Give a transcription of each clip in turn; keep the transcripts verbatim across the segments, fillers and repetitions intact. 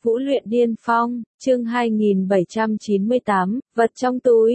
Vũ luyện điên phong, chương hai nghìn bảy trăm chín mươi tám, vật trong túi.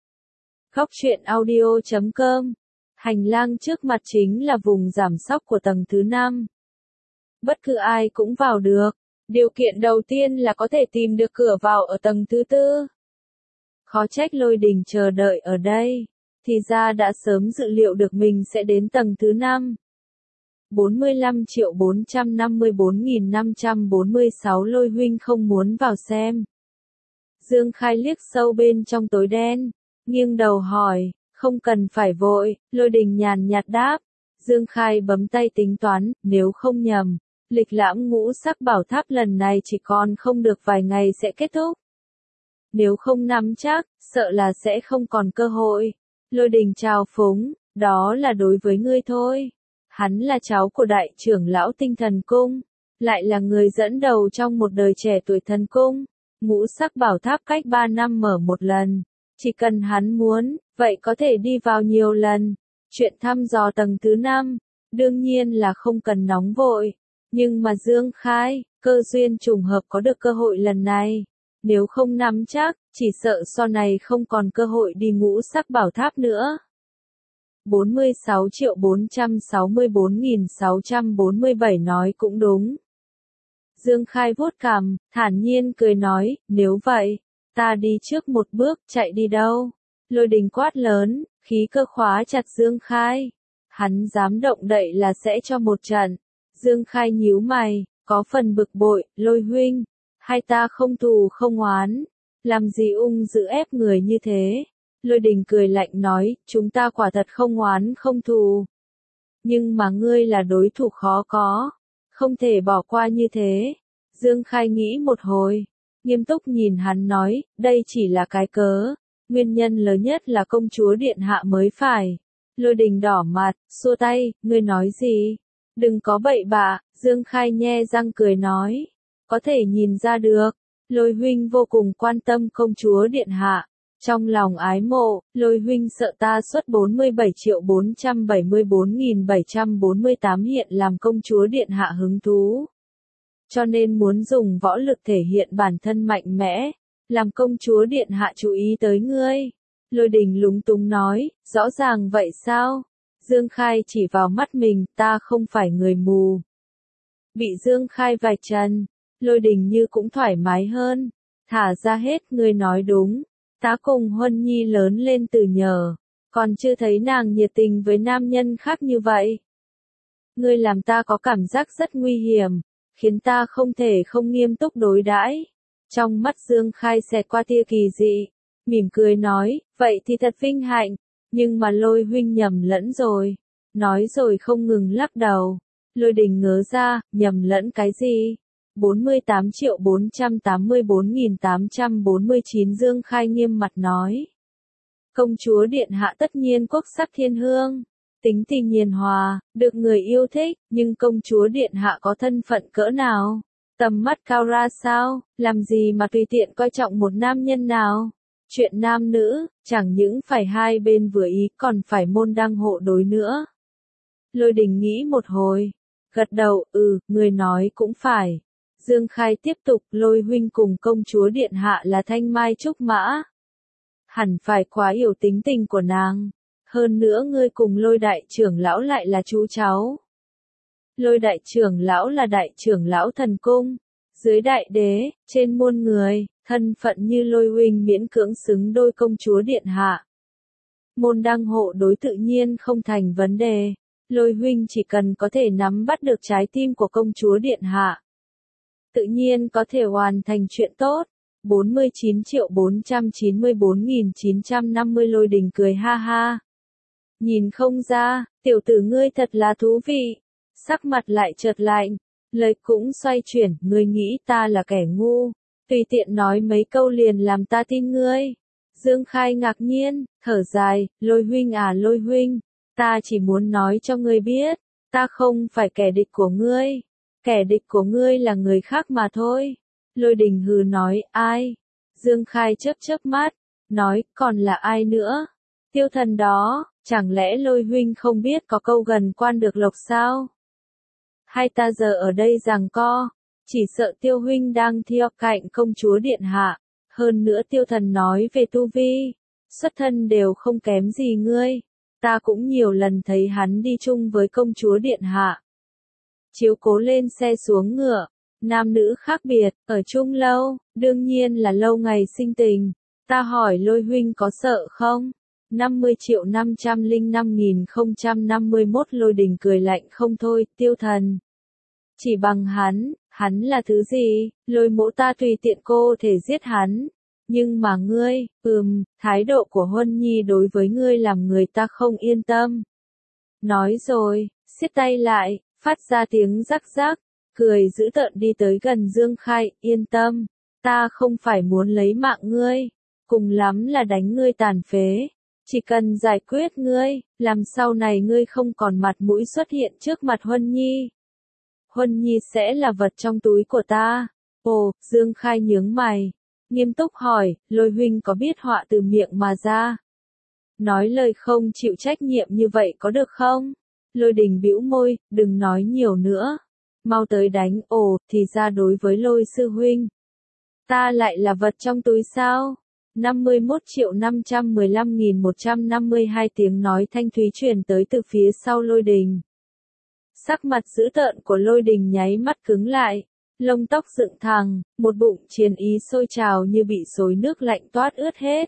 Góc truyện audio chấm com. Hành lang trước mặt chính là vùng giảm sóc của tầng thứ năm. Bất cứ ai cũng vào được. Điều kiện đầu tiên là có thể tìm được cửa vào ở tầng thứ tư. Khó trách Lôi Đình chờ đợi ở đây. Thì ra đã sớm dự liệu được mình sẽ đến tầng thứ năm. bốn mươi lăm triệu bốn trăm năm mươi bốn nghìn năm trăm bốn mươi sáu Lôi huynh không muốn vào xem. Dương Khai liếc sâu bên trong tối đen, nghiêng đầu hỏi, không cần phải vội, Lôi Đình nhàn nhạt đáp. Dương Khai bấm tay tính toán, nếu không nhầm, lịch lãm ngũ sắc bảo tháp lần này chỉ còn không được vài ngày sẽ kết thúc. Nếu không nắm chắc, sợ là sẽ không còn cơ hội. Lôi Đình chào phúng, đó là đối với ngươi thôi. Hắn là cháu của đại trưởng lão Tinh Thần Cung, lại là người dẫn đầu trong một đời trẻ tuổi thần cung. Ngũ sắc bảo tháp cách ba năm mở một lần, chỉ cần hắn muốn, vậy có thể đi vào nhiều lần. Chuyện thăm dò tầng thứ năm, đương nhiên là không cần nóng vội, nhưng mà Dương Khai, cơ duyên trùng hợp có được cơ hội lần này. Nếu không nắm chắc, chỉ sợ sau này không còn cơ hội đi ngũ sắc bảo tháp nữa. bốn mươi sáu triệu bốn trăm sáu mươi bốn nghìn sáu trăm bốn mươi bảy nói cũng đúng. Dương Khai vuốt cằm, thản nhiên cười nói, nếu vậy, ta đi trước một bước, chạy đi đâu? Lôi Đình quát lớn, khí cơ khóa chặt Dương Khai. Hắn dám động đậy là sẽ cho một trận. Dương Khai nhíu mày, có phần bực bội, Lôi huynh, hai ta không thù không oán, làm gì ung giữ ép người như thế? Lôi Đình cười lạnh nói, chúng ta quả thật không oán không thù. Nhưng mà ngươi là đối thủ khó có, không thể bỏ qua như thế. Dương Khai nghĩ một hồi, nghiêm túc nhìn hắn nói, đây chỉ là cái cớ, nguyên nhân lớn nhất là công chúa điện hạ mới phải. Lôi Đình đỏ mặt, xua tay, ngươi nói gì? Đừng có bậy bạ, Dương Khai nhe răng cười nói, có thể nhìn ra được, Lôi huynh vô cùng quan tâm công chúa điện hạ. Trong lòng ái mộ, Lôi huynh sợ ta xuất bốn mươi bảy triệu bốn trăm bảy mươi bốn nghìn bảy trăm bốn mươi tám hiện làm công chúa điện hạ hứng thú. Cho nên muốn dùng võ lực thể hiện bản thân mạnh mẽ, làm công chúa điện hạ chú ý tới ngươi. Lôi Đình lúng túng nói, rõ ràng vậy sao? Dương Khai chỉ vào mắt mình, ta không phải người mù. Bị Dương Khai vạch trần, Lôi Đình như cũng thoải mái hơn, thả ra hết, ngươi nói đúng. Ta cùng Huân Nhi lớn lên từ nhờ, còn chưa thấy nàng nhiệt tình với nam nhân khác như vậy. Ngươi làm ta có cảm giác rất nguy hiểm, khiến ta không thể không nghiêm túc đối đãi. Trong mắt Dương Khai xẹt qua tia kỳ dị, mỉm cười nói, vậy thì thật vinh hạnh, nhưng mà Lôi huynh nhầm lẫn rồi. Nói rồi không ngừng lắc đầu. Lôi Đình ngớ ra, nhầm lẫn cái gì? bốn mươi tám triệu bốn trăm tám mươi bốn nghìn tám trăm bốn mươi chín Dương Khai nghiêm mặt nói. Công chúa điện hạ tất nhiên quốc sắc thiên hương, tính tình hiền hòa, được người yêu thích, nhưng công chúa điện hạ có thân phận cỡ nào? Tầm mắt cao ra sao? Làm gì mà tùy tiện coi trọng một nam nhân nào? Chuyện nam nữ, chẳng những phải hai bên vừa ý còn phải môn đăng hộ đối nữa. Lôi Đình nghĩ một hồi, gật đầu, ừ, người nói cũng phải. Dương Khai tiếp tục, Lôi huynh cùng công chúa điện hạ là thanh mai trúc mã. Hẳn phải quá hiểu tính tình của nàng. Hơn nữa ngươi cùng Lôi đại trưởng lão lại là chú cháu. Lôi đại trưởng lão là đại trưởng lão thần cung. Dưới đại đế, trên muôn người, thân phận như Lôi huynh miễn cưỡng xứng đôi công chúa điện hạ. Môn đăng hộ đối tự nhiên không thành vấn đề. Lôi huynh chỉ cần có thể nắm bắt được trái tim của công chúa điện hạ, tự nhiên có thể hoàn thành chuyện tốt. bốn mươi chín triệu bốn trăm chín mươi bốn nghìn chín trăm năm mươi Lôi Đình cười ha ha. Nhìn không ra, tiểu tử ngươi thật là thú vị. Sắc mặt lại chợt lạnh, lời cũng xoay chuyển, ngươi nghĩ ta là kẻ ngu, tùy tiện nói mấy câu liền làm ta tin ngươi. Dương Khai ngạc nhiên, thở dài, Lôi huynh à Lôi huynh, ta chỉ muốn nói cho ngươi biết, ta không phải kẻ địch của ngươi. Kẻ địch của ngươi là người khác mà thôi. Lôi Đình hừ nói, ai? Dương Khai chớp chớp mắt, nói, còn là ai nữa? Tiêu thần đó, chẳng lẽ Lôi huynh không biết có câu gần quan được lộc sao? Hai ta giờ ở đây giằng co, Chỉ sợ Tiêu huynh đang theo cạnh công chúa điện hạ, hơn nữa Tiêu thần nói về tu vi, xuất thân đều không kém gì ngươi, ta cũng nhiều lần thấy hắn đi chung với công chúa điện hạ. Chiếu cố lên xe xuống ngựa, nam nữ khác biệt, ở chung lâu, đương nhiên là lâu ngày sinh tình, ta hỏi Lôi huynh có sợ không? năm mươi triệu năm trăm lẻ năm nghìn không trăm năm mươi mốt Lôi Đình cười lạnh không thôi, Tiêu thần. Chỉ bằng hắn, hắn là thứ gì, Lôi mỗ ta tùy tiện cô thể giết hắn. Nhưng mà ngươi, ừm, thái độ của Huân Nhi đối với ngươi làm người ta không yên tâm. Nói rồi, siết tay lại, phát ra tiếng rắc rắc, cười dữ tợn đi tới gần Dương Khai, yên tâm, ta không phải muốn lấy mạng ngươi, cùng lắm là đánh ngươi tàn phế. Chỉ cần giải quyết ngươi, làm sau này ngươi không còn mặt mũi xuất hiện trước mặt Huân Nhi. Huân Nhi sẽ là vật trong túi của ta. Ồ, Dương Khai nhướng mày, nghiêm túc hỏi, Lôi huynh có biết họa từ miệng mà ra? Nói lời không chịu trách nhiệm như vậy có được không? Lôi Đình bĩu môi, đừng nói nhiều nữa. Mau tới đánh, ồ, thì ra đối với Lôi sư huynh. Ta lại là vật trong túi sao? năm mươi mốt triệu năm trăm mười lăm nghìn một trăm năm mươi hai tiếng nói thanh thúy truyền tới từ phía sau Lôi Đình. Sắc mặt dữ tợn của Lôi Đình nháy mắt cứng lại, lông tóc dựng thẳng, một bụng chiến ý sôi trào như bị xối nước lạnh toát ướt hết.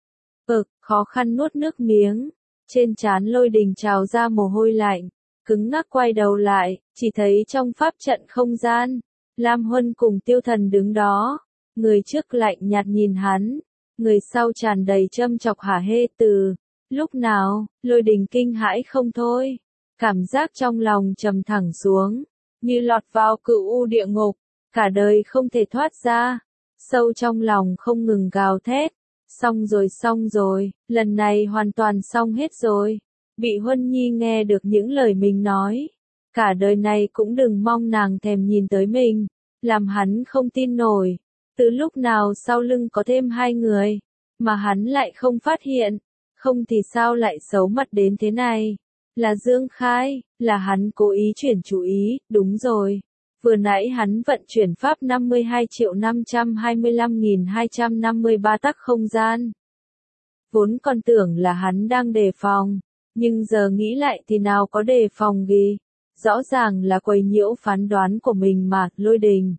Ực, khó khăn nuốt nước miếng, trên trán Lôi Đình trào ra mồ hôi lạnh, cứng ngắc quay đầu lại, chỉ thấy trong pháp trận không gian, Lam Huân cùng Tiêu Thần đứng đó, người trước lạnh nhạt nhìn hắn, người sau tràn đầy châm chọc hả hê từ. Lúc nào, Lôi Đình kinh hãi không thôi, cảm giác trong lòng trầm thẳng xuống, như lọt vào cựu u địa ngục, cả đời không thể thoát ra, sâu trong lòng không ngừng gào thét, xong rồi xong rồi, lần này hoàn toàn xong hết rồi, bị Huân Nhi nghe được những lời mình nói, cả đời này cũng đừng mong nàng thèm nhìn tới mình, làm hắn không tin nổi, từ lúc nào sau lưng có thêm hai người, mà hắn lại không phát hiện, không thì sao lại xấu mặt đến thế này. Là Dương Khai, là hắn cố ý chuyển chủ ý, đúng rồi. Vừa nãy hắn vận chuyển pháp năm mươi hai triệu năm trăm hai mươi lăm nghìn hai trăm năm mươi ba tắc không gian. Vốn còn tưởng là hắn đang đề phòng, nhưng giờ nghĩ lại thì nào có đề phòng gì. Rõ ràng là quấy nhiễu phán đoán của mình mà, Lôi Đình.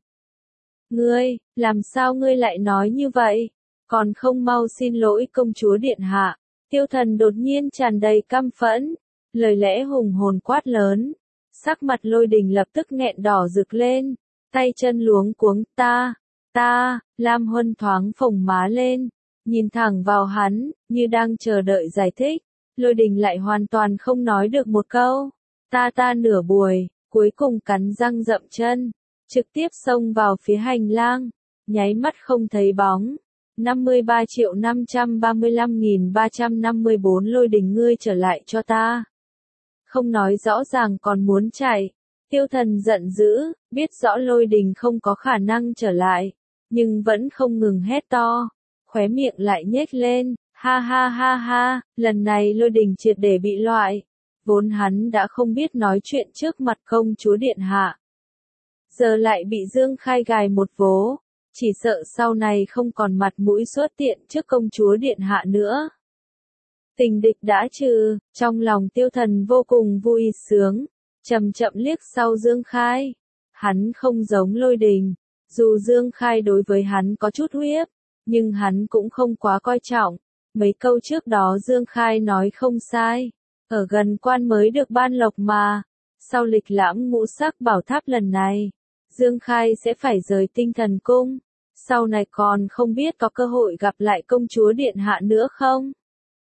Ngươi, làm sao ngươi lại nói như vậy? Còn không mau xin lỗi công chúa điện hạ. Tiêu Thần đột nhiên tràn đầy căm phẫn. Lời lẽ hùng hồn quát lớn, sắc mặt Lôi Đình lập tức nghẹn đỏ rực lên, tay chân luống cuống, ta, ta, Lam Huân thoáng phồng má lên, nhìn thẳng vào hắn, như đang chờ đợi giải thích, Lôi Đình lại hoàn toàn không nói được một câu, ta ta nửa buổi, cuối cùng cắn răng dậm chân, trực tiếp xông vào phía hành lang, nháy mắt không thấy bóng. năm mươi ba triệu năm trăm ba mươi lăm nghìn ba trăm năm mươi bốn Lôi Đình ngươi trở lại cho ta. Không nói rõ ràng còn muốn chạy. Tiêu Thần giận dữ, biết rõ Lôi Đình không có khả năng trở lại, nhưng vẫn không ngừng hét to, khóe miệng lại nhếch lên, ha ha ha ha, lần này Lôi Đình triệt để bị loại, vốn hắn đã không biết nói chuyện trước mặt công chúa điện hạ. Giờ lại bị Dương Khai gài một vố, chỉ sợ sau này không còn mặt mũi xuất tiện trước công chúa điện hạ nữa. Tình địch đã trừ, trong lòng Tiêu Thần vô cùng vui sướng, chậm chậm liếc sau Dương Khai. Hắn không giống Lôi Đình, dù Dương Khai đối với hắn có chút uy hiếp, nhưng hắn cũng không quá coi trọng. Mấy câu trước đó Dương Khai nói không sai, ở gần quan mới được ban lộc mà. Sau lịch lãm ngũ sắc bảo tháp lần này, Dương Khai sẽ phải rời Tinh Thần Cung, sau này còn không biết có cơ hội gặp lại công chúa điện hạ nữa không?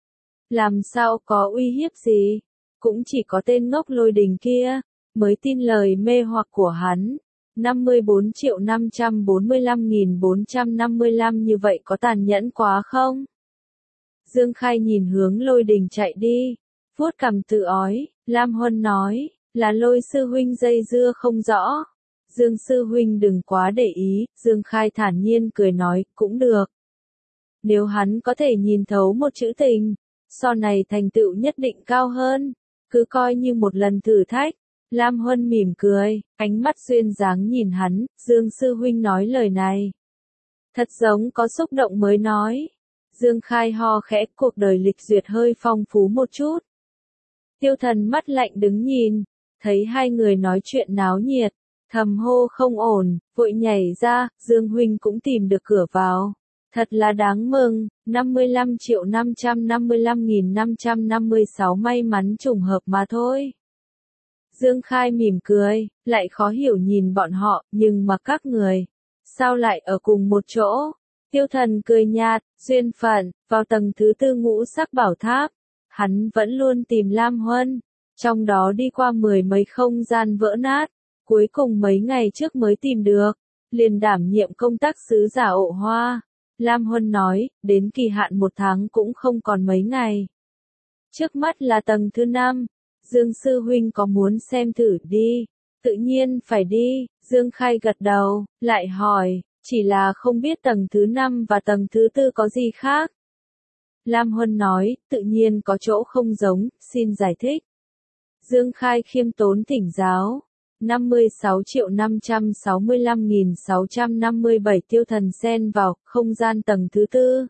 Làm sao có uy hiếp gì? Cũng chỉ có tên ngốc Lôi Đình kia, mới tin lời mê hoặc của hắn. năm mươi bốn triệu năm trăm bốn mươi lăm nghìn bốn trăm năm mươi lăm như vậy có tàn nhẫn quá không? Dương Khai nhìn hướng Lôi Đình chạy đi, vuốt cằm tự ói, Lam Huân nói, là Lôi sư huynh dây dưa không rõ. Dương sư huynh đừng quá để ý, Dương Khai thản nhiên cười nói, cũng được. Nếu hắn có thể nhìn thấu một chữ tình, sau này thành tựu nhất định cao hơn, cứ coi như một lần thử thách, Lam Huân mỉm cười, ánh mắt duyên dáng nhìn hắn, Dương sư huynh nói lời này. Thật giống có xúc động mới nói. Dương Khai ho khẽ, cuộc đời lịch duyệt hơi phong phú một chút. Tiêu Thần mắt lạnh đứng nhìn, thấy hai người nói chuyện náo nhiệt, thầm hô không ổn, vội nhảy ra, Dương huynh cũng tìm được cửa vào. Thật là đáng mừng, năm mươi lăm triệu năm trăm năm mươi lăm nghìn năm trăm năm mươi sáu may mắn trùng hợp mà thôi. Dương Khai mỉm cười, lại khó hiểu nhìn bọn họ, nhưng mà các người, sao lại ở cùng một chỗ? Tiêu Thần cười nhạt, duyên phận, vào tầng thứ tư ngũ sắc bảo tháp, hắn vẫn luôn tìm Lam Huân, trong đó đi qua mười mấy không gian vỡ nát, cuối cùng mấy ngày trước mới tìm được, liền đảm nhiệm công tác sứ giả ộ hoa. Lam Huân nói, đến kỳ hạn một tháng cũng không còn mấy ngày. Trước mắt là tầng thứ năm, Dương sư huynh có muốn xem thử đi? Tự nhiên phải đi, Dương Khai gật đầu, lại hỏi, chỉ là không biết tầng thứ năm và tầng thứ tư có gì khác. Lam Huân nói, tự nhiên có chỗ không giống, xin giải thích. Dương Khai khiêm tốn thỉnh giáo. năm mươi sáu triệu năm trăm sáu mươi lăm nghìn sáu trăm năm mươi bảy Tiêu Thần xen vào, không gian tầng thứ tư.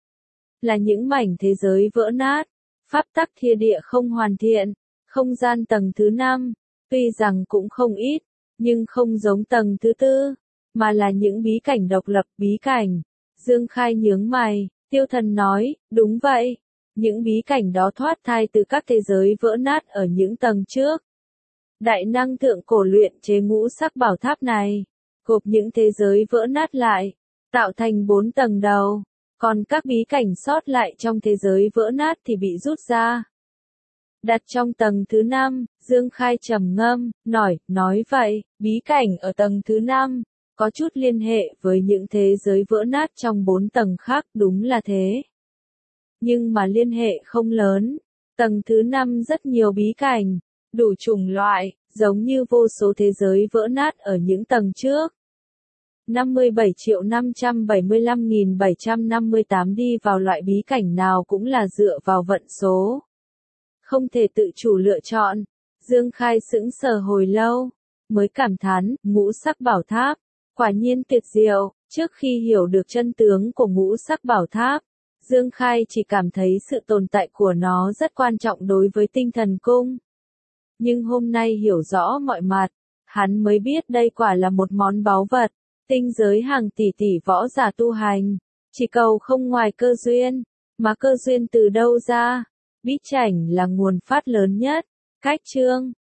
Là những mảnh thế giới vỡ nát, pháp tắc thiên địa không hoàn thiện, không gian tầng thứ năm, tuy rằng cũng không ít, nhưng không giống tầng thứ tư, mà là những bí cảnh độc lập bí cảnh. Dương Khai nhướng mày, Tiêu Thần nói, đúng vậy, những bí cảnh đó thoát thai từ các thế giới vỡ nát ở những tầng trước. Đại năng thượng cổ luyện chế ngũ sắc bảo tháp này, gộp những thế giới vỡ nát lại, tạo thành bốn tầng đầu, còn các bí cảnh sót lại trong thế giới vỡ nát thì bị rút ra. Đặt trong tầng thứ năm, Dương Khai trầm ngâm, nói, nói vậy, bí cảnh ở tầng thứ năm, có chút liên hệ với những thế giới vỡ nát trong bốn tầng khác, đúng là thế. Nhưng mà liên hệ không lớn, tầng thứ năm rất nhiều bí cảnh, đủ chủng loại, giống như vô số thế giới vỡ nát ở những tầng trước. năm mươi bảy triệu năm trăm bảy mươi lăm nghìn bảy trăm năm mươi tám đi vào loại bí cảnh nào cũng là dựa vào vận số. Không thể tự chủ lựa chọn. Dương Khai sững sờ hồi lâu, mới cảm thán, ngũ sắc bảo tháp, quả nhiên tuyệt diệu. Trước khi hiểu được chân tướng của ngũ sắc bảo tháp, Dương Khai chỉ cảm thấy sự tồn tại của nó rất quan trọng đối với tinh thần cung. Nhưng hôm nay hiểu rõ mọi mặt, hắn mới biết đây quả là một món báu vật. Tinh giới hàng tỷ tỷ võ giả tu hành, chỉ cầu không ngoài cơ duyên, mà cơ duyên từ đâu ra? Bí cảnh là nguồn phát lớn nhất. Cách chương